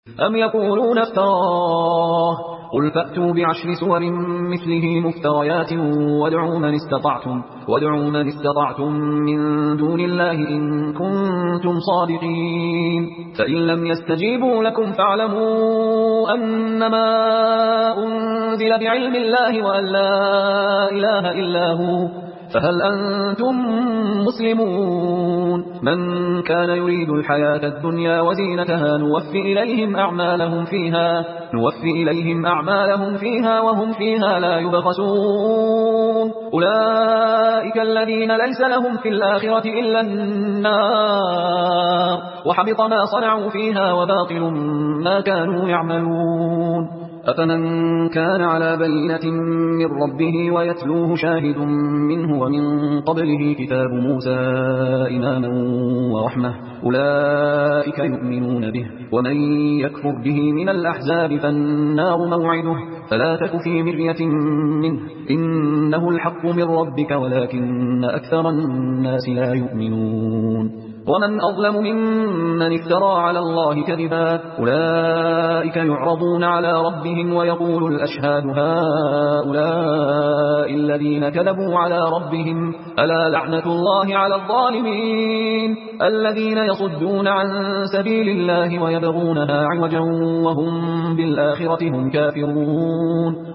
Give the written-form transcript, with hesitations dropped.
أم يقولون افتراه قل فأتوا بعشر سور مثله مفتريات وادعوا من استطعتم من دون الله إن كنتم صادقين فإن لم يستجيبوا لكم فاعلموا أنما أنزل بعلم الله وأن لا إله إلا هو فهل أنتم مسلمون من كان يريد الحياة الدنيا وزينتها نوفي إليهم أعمالهم فيها وهم فيها لا يبخسون أولئك الذين ليس لهم في الآخرة إلا النار وحبط ما صنعوا فيها وباطل ما كانوا يعملون أفمن كان على بينة من ربه ويتلوه شاهد منه ومن قبله كتاب موسى إماما ورحمة أولئك يؤمنون به ومن يكفر به من الأحزاب فالنار موعده فلا تك في مرية منه إنه الحق من ربك ولكن أكثر الناس لا يؤمنون ومن أظلم ممن افترى على الله كذبا أولئك يعرضون على ربهم ويقول الأشهاد هؤلاء الذين كذبوا على ربهم ألا لعنة الله على الظالمين الذين يصدون عن سبيل الله ويبغونها عوجا وهم بالآخرة هم كافرون